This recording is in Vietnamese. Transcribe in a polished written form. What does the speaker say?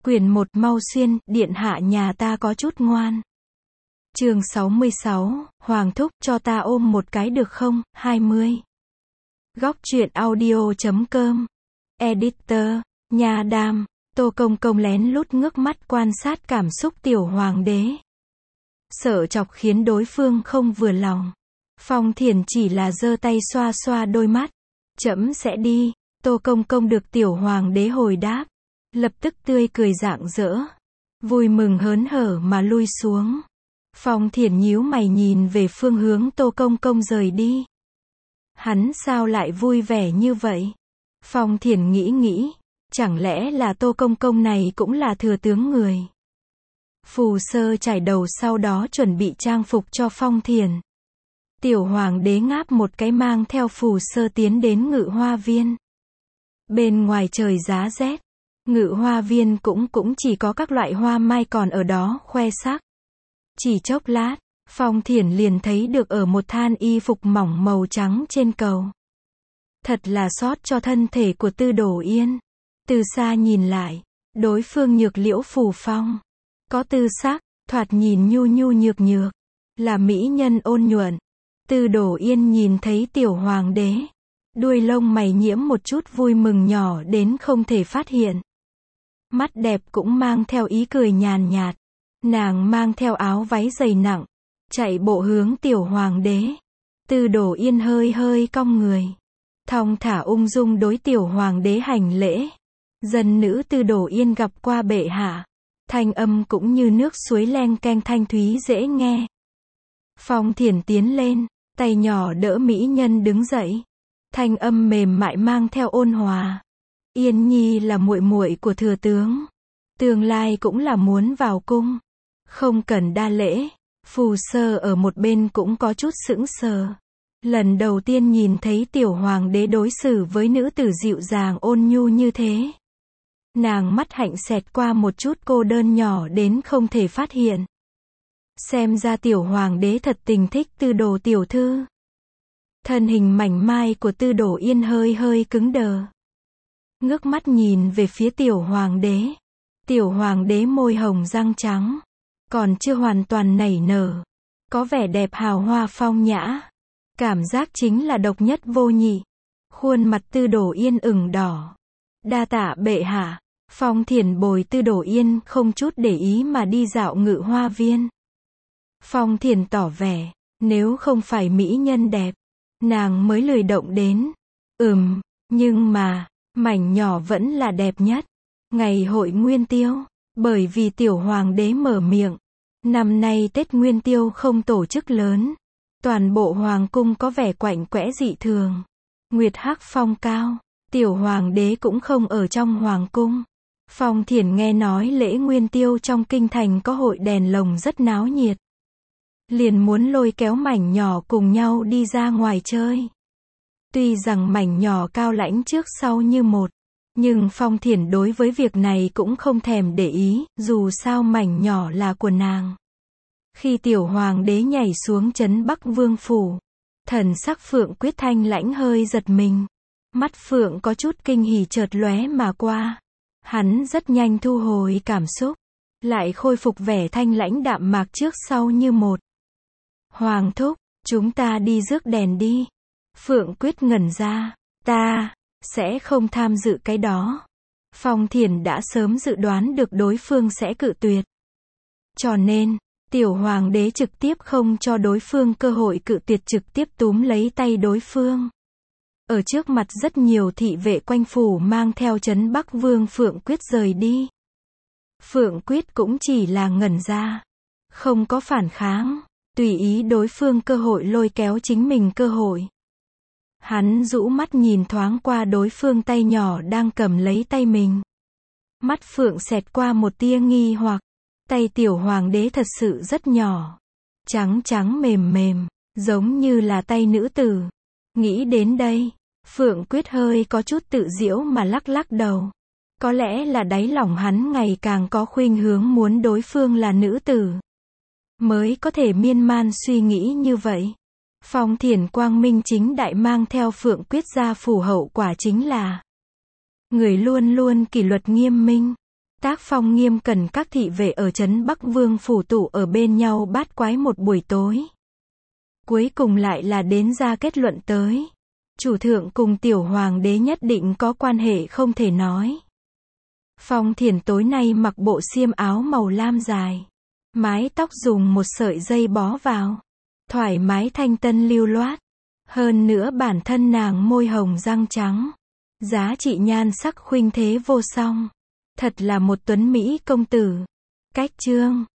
Quyển 1 mau xuyên, điện hạ nhà ta có chút ngoan. Chương 66, Hoàng thúc, cho ta ôm một cái được không? 20. Góc truyện audio.com. Editor, Nha Đam. Tô Công Công lén lút ngước mắt quan sát cảm xúc tiểu hoàng đế. Sợ chọc khiến đối phương không vừa lòng. Phong Thiển chỉ là giơ tay xoa xoa đôi mắt. Trẫm sẽ đi. Tô Công Công được tiểu hoàng đế hồi đáp. Lập tức tươi cười rạng rỡ. Vui mừng hớn hở mà lui xuống. Phong Thiển nhíu mày nhìn về phương hướng Tô Công Công rời đi. Hắn sao lại vui vẻ như vậy? Phong Thiển nghĩ, chẳng lẽ là Tô Công Công này cũng là thừa tướng người? Phù Sơ chải đầu sau đó chuẩn bị trang phục cho Phong Thiển. Tiểu hoàng đế ngáp một cái mang theo Phù Sơ tiến đến Ngự Hoa Viên. Bên ngoài trời giá rét, Ngự Hoa Viên cũng chỉ có các loại hoa mai còn ở đó khoe sắc. Chỉ chốc lát, Phong Thiển liền thấy được ở một than y phục mỏng màu trắng trên cầu. Thật là xót cho thân thể của Tư Đồ Yên. Từ xa nhìn lại, đối phương nhược liễu phù phong. Có tư sắc, thoạt nhìn nhu nhu nhược nhược. Là mỹ nhân ôn nhuận. Tư Đồ Yên nhìn thấy tiểu hoàng đế. Đuôi lông mày nhiễm một chút vui mừng nhỏ đến không thể phát hiện. Mắt đẹp cũng mang theo ý cười nhàn nhạt. Nàng mang theo áo váy dày nặng. Chạy bộ hướng tiểu hoàng đế. Tư Đồ Yên hơi cong người. Thong thả ung dung đối tiểu hoàng đế hành lễ. Dân nữ Tư Đồ Yên gặp qua bệ hạ. Thanh âm cũng như nước suối len keng thanh thúy dễ nghe. Phong Thiển tiến lên, tay nhỏ đỡ mỹ nhân đứng dậy. Thanh âm mềm mại mang theo ôn hòa. Yên Nhi là muội muội của thừa tướng. Tương lai cũng là muốn vào cung. Không cần đa lễ. Phù Sơ ở một bên cũng có chút sững sờ. Lần đầu tiên nhìn thấy tiểu hoàng đế đối xử với nữ tử dịu dàng ôn nhu như thế. Nàng mắt hạnh xẹt qua một chút cô đơn nhỏ đến không thể phát hiện. Xem ra tiểu hoàng đế thật tình thích Tư Đồ tiểu thư. Thân hình mảnh mai của Tư Đồ Yên hơi cứng đờ. Ngước mắt nhìn về phía tiểu hoàng đế. Tiểu hoàng đế môi hồng răng trắng. Còn chưa hoàn toàn nảy nở. Có vẻ đẹp hào hoa phong nhã. Cảm giác chính là độc nhất vô nhị. Khuôn mặt Tư Đồ Yên ửng đỏ. Đa tạ bệ hạ. Phong Thiển bồi Tư Đồ Yên không chút để ý mà đi dạo Ngự Hoa Viên. Phong Thiển tỏ vẻ, nếu không phải mỹ nhân đẹp, nàng mới lười động đến. Nhưng mà, mảnh nhỏ vẫn là đẹp nhất. Ngày hội Nguyên Tiêu, bởi vì tiểu hoàng đế mở miệng. Năm nay Tết Nguyên Tiêu không tổ chức lớn. Toàn bộ hoàng cung có vẻ quạnh quẽ dị thường. Nguyệt hắc phong cao, tiểu hoàng đế cũng không ở trong hoàng cung. Phong Thiển nghe nói lễ Nguyên Tiêu trong kinh thành có hội đèn lồng rất náo nhiệt. Liền muốn lôi kéo mảnh nhỏ cùng nhau đi ra ngoài chơi. Tuy rằng mảnh nhỏ cao lãnh trước sau như một. Nhưng Phong Thiển đối với việc này cũng không thèm để ý, dù sao mảnh nhỏ là của nàng. Khi tiểu hoàng đế nhảy xuống trấn Bắc Vương phủ, thần sắc Phượng Quyết thanh lãnh hơi giật mình. Mắt Phượng có chút kinh hỉ chợt lóe mà qua. Hắn rất nhanh thu hồi cảm xúc, lại khôi phục vẻ thanh lãnh đạm mạc trước sau như một. Hoàng thúc, chúng ta đi rước đèn đi. Phượng Quyết ngẩn ra, ta sẽ không tham dự cái đó. Phong Thiển đã sớm dự đoán được đối phương sẽ cự tuyệt. Cho nên, tiểu hoàng đế trực tiếp không cho đối phương cơ hội cự tuyệt, trực tiếp túm lấy tay đối phương. Ở trước mặt rất nhiều thị vệ quanh phủ mang theo trấn Bắc Vương Phượng Quyết rời đi. Phượng Quyết cũng chỉ là ngẩn ra. Không có phản kháng. Tùy ý đối phương cơ hội lôi kéo chính mình cơ hội. Hắn rũ mắt nhìn thoáng qua đối phương tay nhỏ đang cầm lấy tay mình. Mắt Phượng xẹt qua một tia nghi hoặc. Tay tiểu hoàng đế thật sự rất nhỏ. Trắng mềm, giống như là tay nữ tử. Nghĩ đến đây, Phượng Quyết hơi có chút tự giễu mà lắc đầu. Có lẽ là đáy lòng hắn ngày càng có khuynh hướng muốn đối phương là nữ tử. Mới có thể miên man suy nghĩ như vậy. Phong Thiển quang minh chính đại mang theo Phượng Quyết ra phủ, hậu quả chính là người luôn kỷ luật nghiêm minh. Tác phong nghiêm cẩn các thị vệ ở trấn Bắc Vương phủ tụ ở bên nhau bát quái một buổi tối. Cuối cùng lại là đến ra kết luận tới. Chủ thượng cùng tiểu hoàng đế nhất định có quan hệ không thể nói. Phong Thiển tối nay mặc bộ xiêm áo màu lam dài. Mái tóc dùng một sợi dây bó vào. Thoải mái thanh tân lưu loát. Hơn nữa bản thân nàng môi hồng răng trắng. Giá trị nhan sắc khuynh thế vô song. Thật là một tuấn Mỹ công tử. Cách chương